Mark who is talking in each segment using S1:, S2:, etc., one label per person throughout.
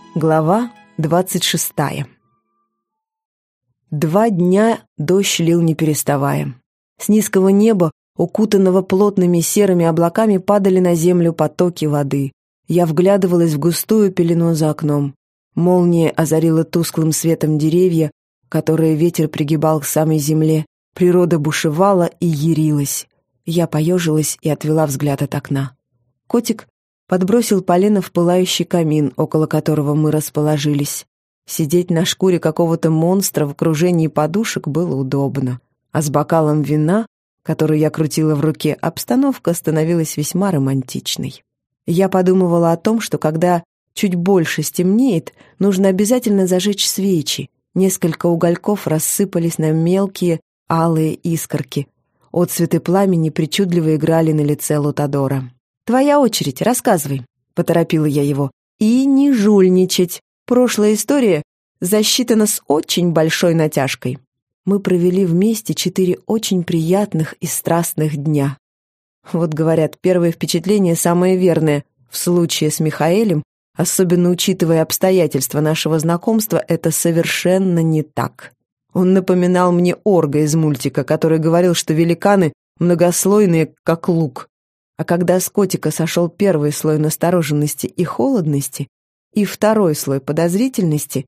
S1: Глава 26. 2 дня дождь лил не переставая. С низкого неба, укутанного плотными серыми облаками, падали на землю потоки воды. Я вглядывалась в густую пелену за окном. Молния озарила тусклым светом деревья, которые ветер пригибал к самой земле. Природа бушевала и ярилась. Я поежилась и отвела взгляд от окна. Котик подбросил полено в пылающий камин, около которого мы расположились. Сидеть на шкуре какого-то монстра в окружении подушек было удобно. А с бокалом вина, который я крутила в руке, обстановка становилась весьма романтичной. Я подумывала о том, что когда чуть больше стемнеет, нужно обязательно зажечь свечи. Несколько угольков рассыпались на мелкие алые искорки. Отцветы пламени причудливо играли на лице Лутадора. «Твоя очередь, рассказывай», — поторопила я его. «И не жульничать. Прошлая история засчитана с очень большой натяжкой». Мы провели вместе 4 очень приятных и страстных дня. Вот говорят, первое впечатление самое верное. В случае с Михаэлем, особенно учитывая обстоятельства нашего знакомства, это совершенно не так. Он напоминал мне Орга из мультика, который говорил, что великаны многослойные, как лук. А когда с котика сошел первый слой настороженности и холодности, и второй слой подозрительности,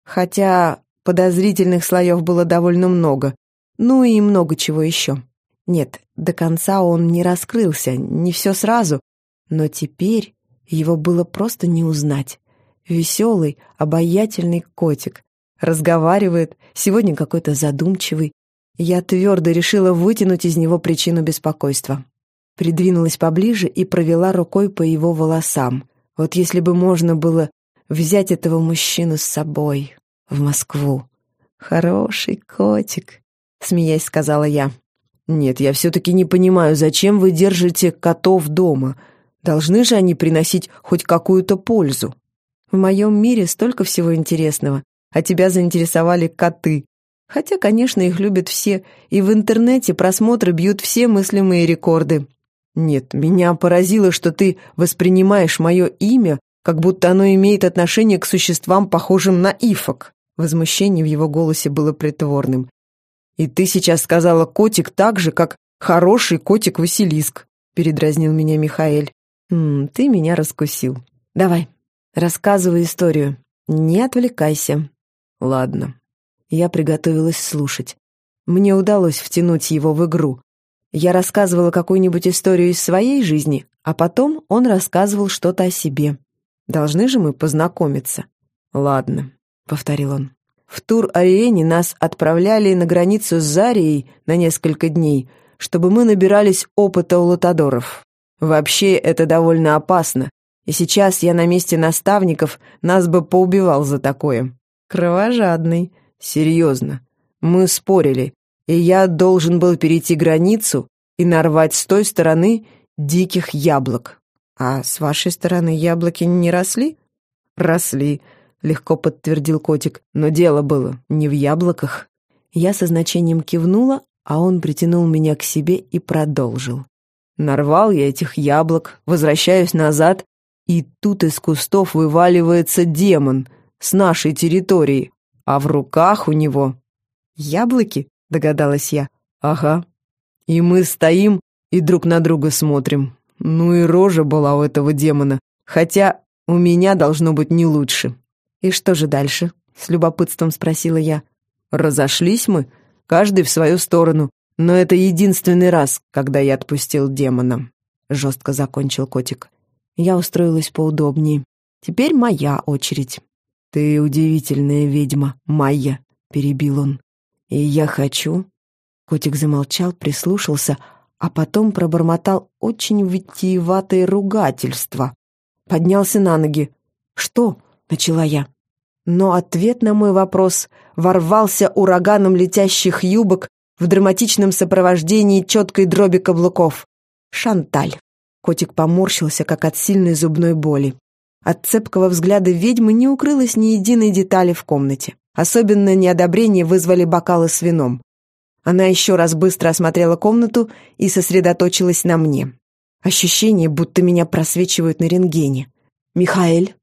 S1: хотя подозрительных слоев было довольно много, ну и много чего еще. Нет, до конца он не раскрылся, не все сразу, но теперь его было просто не узнать. Веселый, обаятельный котик. Разговаривает, сегодня какой-то задумчивый. Я твердо решила вытянуть из него причину беспокойства. Придвинулась поближе и провела рукой по его волосам. Вот если бы можно было взять этого мужчину с собой в Москву. «Хороший котик», — смеясь сказала я. «Нет, я все-таки не понимаю, зачем вы держите котов дома? Должны же они приносить хоть какую-то пользу. В моем мире столько всего интересного, а тебя заинтересовали коты. Хотя, конечно, их любят все, и в интернете просмотры бьют все мыслимые рекорды. Нет, меня поразило, что ты воспринимаешь мое имя, как будто оно имеет отношение к существам, похожим на ифок». Возмущение в его голосе было притворным. «И ты сейчас сказала котик так же, как хороший котик Василиск», — передразнил меня Михаэль. «Ты меня раскусил. Давай, рассказывай историю. Не отвлекайся». «Ладно». Я приготовилась слушать. Мне удалось втянуть его в игру. Я рассказывала какую-нибудь историю из своей жизни, а потом он рассказывал что-то о себе. Должны же мы познакомиться. «Ладно», — повторил он. «В Тур-Ариэне нас отправляли на границу с Зарией на несколько дней, чтобы мы набирались опыта у лутадоров. Вообще это довольно опасно, и сейчас я на месте наставников нас бы поубивал за такое». «Кровожадный». «Серьезно. Мы спорили, и я должен был перейти границу и нарвать с той стороны диких яблок». «А с вашей стороны яблоки не росли?» «Росли», — легко подтвердил котик, «но дело было не в яблоках». Я со значением кивнула, а он притянул меня к себе и продолжил. «Нарвал я этих яблок, возвращаюсь назад, и тут из кустов вываливается демон с нашей территории, а в руках у него...» «Яблоки?» — догадалась я. «Ага. И мы стоим и друг на друга смотрим. Ну и рожа была у этого демона, хотя у меня должно быть не лучше». «И что же дальше?» — с любопытством спросила я. «Разошлись мы, каждый в свою сторону, но это единственный раз, когда я отпустил демона», — жестко закончил котик. Я устроилась поудобнее. «Теперь моя очередь». «Ты удивительная ведьма, Майя», — перебил он. «И я хочу...» Котик замолчал, прислушался, а потом пробормотал очень витиеватое ругательство. Поднялся на ноги. «Что?» — начала я. Но ответ на мой вопрос ворвался ураганом летящих юбок в драматичном сопровождении четкой дроби каблуков. «Шанталь». Котик поморщился, как от сильной зубной боли. От цепкого взгляда ведьмы не укрылось ни единой детали в комнате. Особенно неодобрение вызвали бокалы с вином. Она еще раз быстро осмотрела комнату и сосредоточилась на мне. Ощущение, будто меня просвечивают на рентгене. «Михаэль?»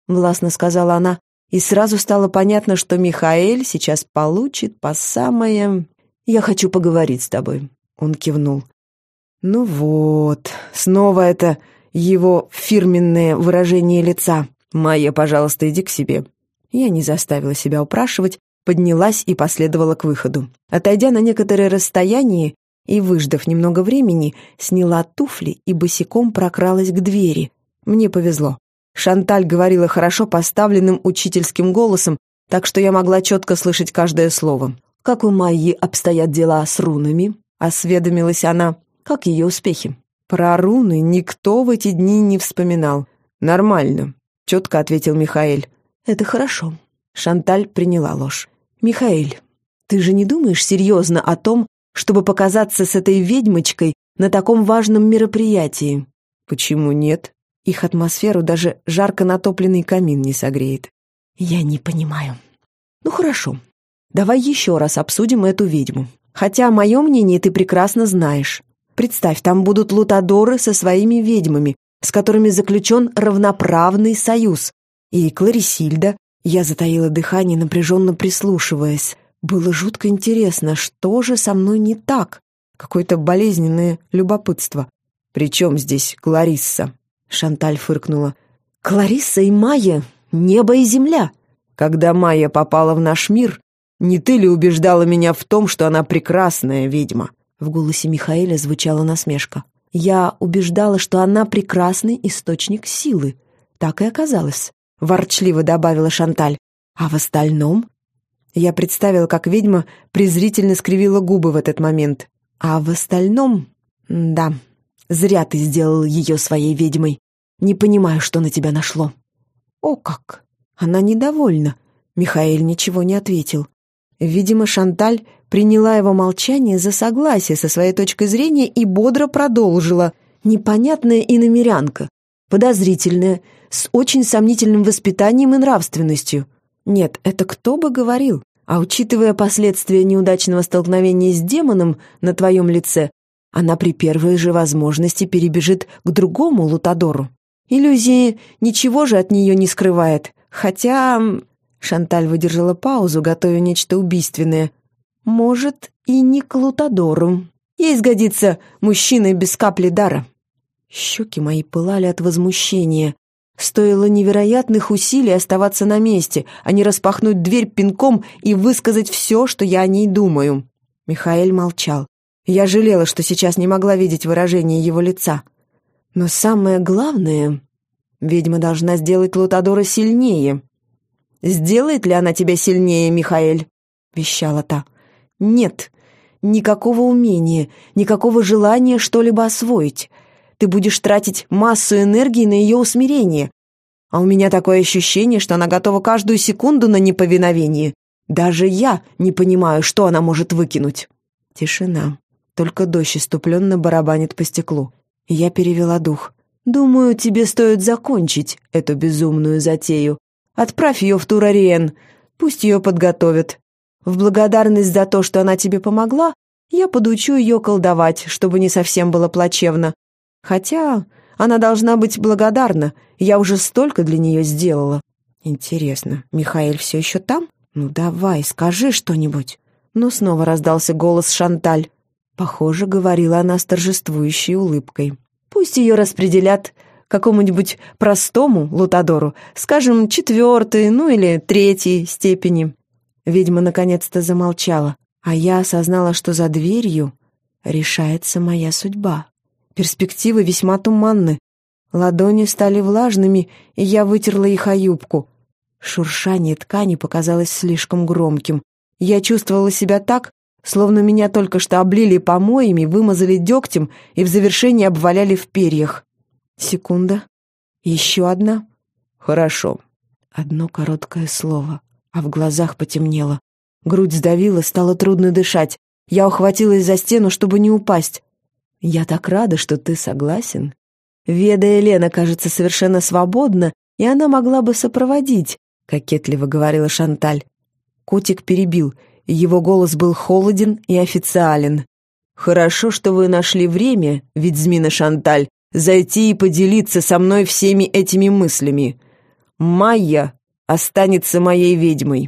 S1: — властно сказала она, и сразу стало понятно, что Михаэль сейчас получит по самое... «Я хочу поговорить с тобой», — он кивнул. Ну вот, снова это его фирменное выражение лица. «Майя, пожалуйста, иди к себе». Я не заставила себя упрашивать, поднялась и последовала к выходу. Отойдя на некоторое расстояние и выждав немного времени, сняла туфли и босиком прокралась к двери. Мне повезло. Шанталь говорила хорошо поставленным учительским голосом, так что я могла четко слышать каждое слово. «Как у Майи обстоят дела с рунами?» — осведомилась она. «Как ее успехи?» Про руны никто в эти дни не вспоминал. «Нормально», — четко ответил Михаэль. «Это хорошо». Шанталь приняла ложь. «Михаэль, ты же не думаешь серьезно о том, чтобы показаться с этой ведьмочкой на таком важном мероприятии?» «Почему нет? Их атмосферу даже жарко натопленный камин не согреет». «Я не понимаю». «Ну хорошо, давай еще раз обсудим эту ведьму. Хотя мое мнение ты прекрасно знаешь. Представь, там будут лутадоры со своими ведьмами, с которыми заключен равноправный союз. И Кларисильда». Я затаила дыхание, напряженно прислушиваясь. Было жутко интересно, что же со мной не так? Какое-то болезненное любопытство. «При чем здесь Кларисса?» Шанталь фыркнула. «Кларисса и Майя — небо и земля. Когда Майя попала в наш мир, не ты ли убеждала меня в том, что она прекрасная ведьма?» В голосе Михаэля звучала насмешка. «Я убеждала, что она прекрасный источник силы. Так и оказалось», — ворчливо добавила Шанталь. «А в остальном...» Я представила, как ведьма презрительно скривила губы в этот момент. «А в остальном... да, зря ты сделал ее своей ведьмой. Не понимаю, что на тебя нашло». «О как! Она недовольна». Михаэль ничего не ответил. Видимо, Шанталь приняла его молчание за согласие со своей точкой зрения и бодро продолжила. «Непонятная иномерянка, подозрительная, с очень сомнительным воспитанием и нравственностью. Нет, это кто бы говорил? А учитывая последствия неудачного столкновения с демоном на твоем лице, она при первой же возможности перебежит к другому лутадору. Иллюзии ничего же от нее не скрывает. Хотя...» Шанталь выдержала паузу, готовя нечто убийственное. «Может, и не к лутадору. Ей сгодится мужчина без капли дара». Щеки мои пылали от возмущения. Стоило невероятных усилий оставаться на месте, а не распахнуть дверь пинком и высказать все, что я о ней думаю. Михаэль молчал. Я жалела, что сейчас не могла видеть выражение его лица. Но самое главное, ведьма должна сделать лутадора сильнее. «Сделает ли она тебя сильнее, Михаэль?» — вещала та. «Нет, никакого умения, никакого желания что-либо освоить. Ты будешь тратить массу энергии на ее усмирение. А у меня такое ощущение, что она готова каждую секунду на неповиновение. Даже я не понимаю, что она может выкинуть». Тишина. Только дождь иступленно барабанит по стеклу. Я перевела дух. «Думаю, тебе стоит закончить эту безумную затею. Отправь ее в Тур-Ариен, пусть ее подготовят. В благодарность за то, что она тебе помогла, я подучу ее колдовать, чтобы не совсем было плачевно. Хотя она должна быть благодарна, я уже столько для нее сделала». «Интересно, Михаэль все еще там? Ну давай, скажи что-нибудь». Но снова раздался голос Шанталь. Похоже, говорила она с торжествующей улыбкой. «Пусть ее распределят какому-нибудь простому лутадору, скажем, 4-й, ну или 3-й степени». Ведьма наконец-то замолчала, а я осознала, что за дверью решается моя судьба. Перспективы весьма туманны. Ладони стали влажными, и я вытерла их о юбку. Шуршание ткани показалось слишком громким. Я чувствовала себя так, словно меня только что облили помоями, вымазали дегтем и в завершении обваляли в перьях. Секунда. Еще одна. «Хорошо». Одно короткое слово, а в глазах потемнело. Грудь сдавила, стало трудно дышать. Я ухватилась за стену, чтобы не упасть. «Я так рада, что ты согласен. Веда Елена, кажется, совершенно свободна, и она могла бы сопроводить», — кокетливо говорила Шанталь. Котик перебил, и его голос был холоден и официален. «Хорошо, что вы нашли время, ведьмина Шанталь, зайти и поделиться со мной всеми этими мыслями.
S2: Майя останется моей ведьмой».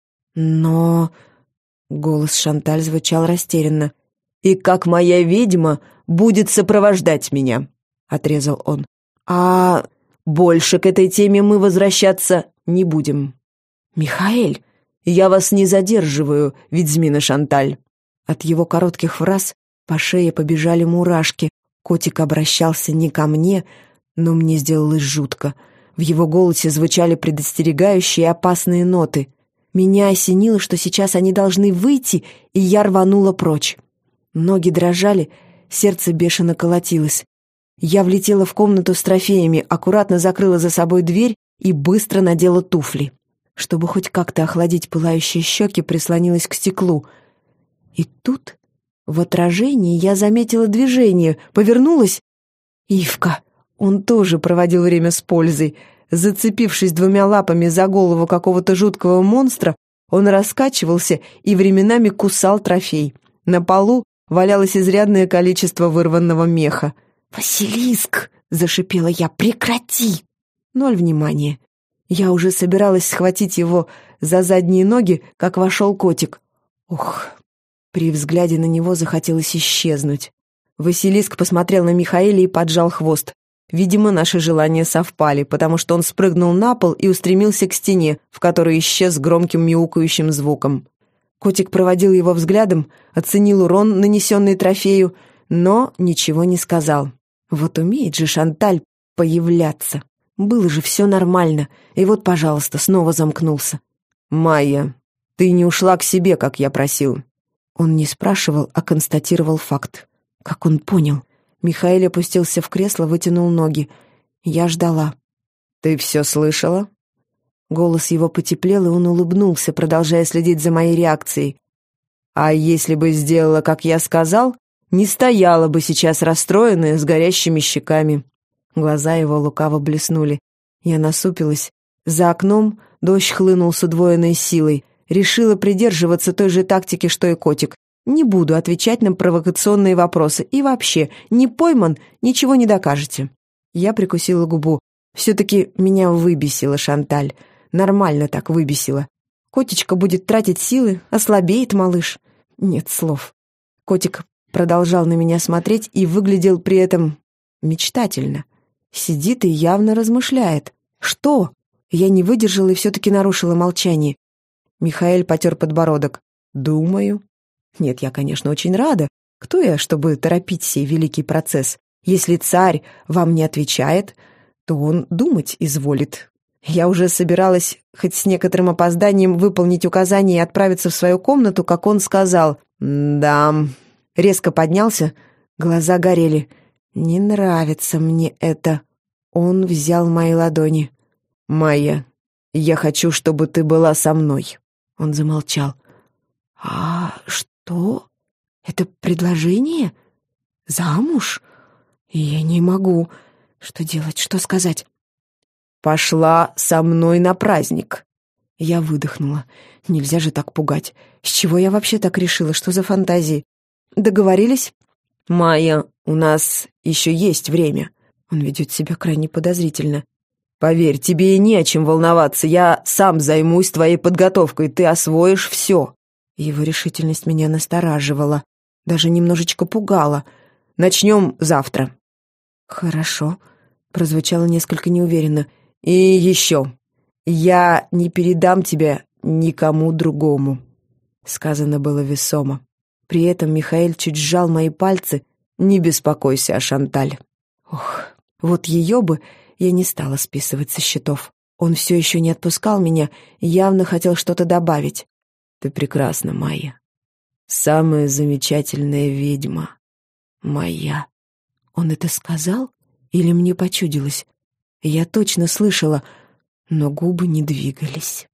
S1: «Но...» — голос Шанталь звучал растерянно.
S2: «И как моя ведьма будет сопровождать меня», — отрезал он. «А больше к этой теме мы возвращаться не будем».
S1: «Михаэль!»
S2: «Я вас не задерживаю, ведьмина Шанталь».
S1: От его коротких фраз по шее побежали мурашки. Котик обращался не ко мне, но мне сделалось жутко. В его голосе звучали предостерегающие и опасные ноты. Меня осенило, что сейчас они должны выйти, и я рванула прочь. Ноги дрожали, сердце бешено колотилось. Я влетела в комнату с трофеями, аккуратно закрыла за собой дверь и быстро надела туфли. Чтобы хоть как-то охладить пылающие щеки, прислонилась к стеклу. И тут, в отражении, я заметила движение, повернулась. Ивка! Он тоже проводил время с пользой. Зацепившись двумя лапами за голову какого-то жуткого монстра, он раскачивался и временами кусал трофей. На полу валялось изрядное количество вырванного меха. «Василиск!» — зашипела я. «Прекрати!» 0 внимания. Я уже собиралась схватить его за задние ноги, как вошел котик. Ух! При взгляде на него захотелось исчезнуть. Василиск посмотрел на Михаэля и поджал хвост. Видимо, наши желания совпали, потому что он спрыгнул на пол и устремился к стене, в которой исчез с громким мяукающим звуком. Котик проводил его взглядом, оценил урон, нанесенный трофею, но ничего не сказал. Вот умеет же Шанталь появляться. Было же все нормально, и вот, пожалуйста, снова замкнулся.
S2: «Майя, ты не ушла к себе, как я просил».
S1: Он не спрашивал, а констатировал факт. Как он понял? Михаэль опустился в кресло, вытянул ноги. Я ждала.
S2: «Ты все слышала?»
S1: Голос его потеплел, и он улыбнулся, продолжая следить за моей реакцией.
S2: «А если бы сделала, как я сказал, не стояла бы сейчас расстроенная, с горящими щеками».
S1: Глаза его лукаво блеснули. Я насупилась. За окном дождь хлынул с удвоенной силой. Решила придерживаться той же тактики, что и котик. Не буду отвечать на провокационные вопросы. И вообще, не пойман, ничего не докажете. Я прикусила губу. Все-таки меня выбесила Шанталь. Нормально так выбесила. Котечка будет тратить силы, ослабеет малыш. Нет слов. Котик продолжал на меня смотреть и выглядел при этом мечтательно. Сидит и явно размышляет. «Что?» Я не выдержала и все-таки нарушила молчание. Михаэль потер подбородок. «Думаю». Нет, я, конечно, очень рада. Кто я, чтобы торопить сей великий процесс? Если царь вам не отвечает, то он думать изволит. Я уже собиралась, хоть с некоторым опозданием, выполнить указание и отправиться в свою комнату, как он сказал «Да». Резко поднялся, глаза горели. «Не нравится мне это». Он взял мои ладони.
S2: «Майя, я хочу, чтобы ты была со мной».
S1: Он замолчал. «А что? Это предложение? Замуж? Я не могу. Что делать, что сказать?»
S2: «Пошла со мной на праздник».
S1: Я выдохнула. Нельзя же так пугать. С чего я вообще так решила? Что за фантазии? Договорились?
S2: «Майя, у нас еще есть время».
S1: Он ведет себя крайне подозрительно.
S2: «Поверь, тебе и не о чем волноваться. Я сам займусь твоей подготовкой. Ты освоишь все».
S1: Его решительность меня настораживала. Даже немножечко пугала.
S2: «Начнем завтра».
S1: «Хорошо», — прозвучало несколько неуверенно.
S2: «И еще. Я не передам тебя никому другому».
S1: Сказано было весомо. При этом Михаэль чуть сжал мои пальцы.
S2: «Не беспокойся о Шанталь».
S1: Ох, вот ее бы я не стала списывать со счетов. Он все еще не отпускал меня, явно хотел что-то добавить.
S2: «Ты прекрасна, Майя. Самая замечательная ведьма. Моя».
S1: Он это сказал? Или мне почудилось? Я точно слышала, но губы не двигались.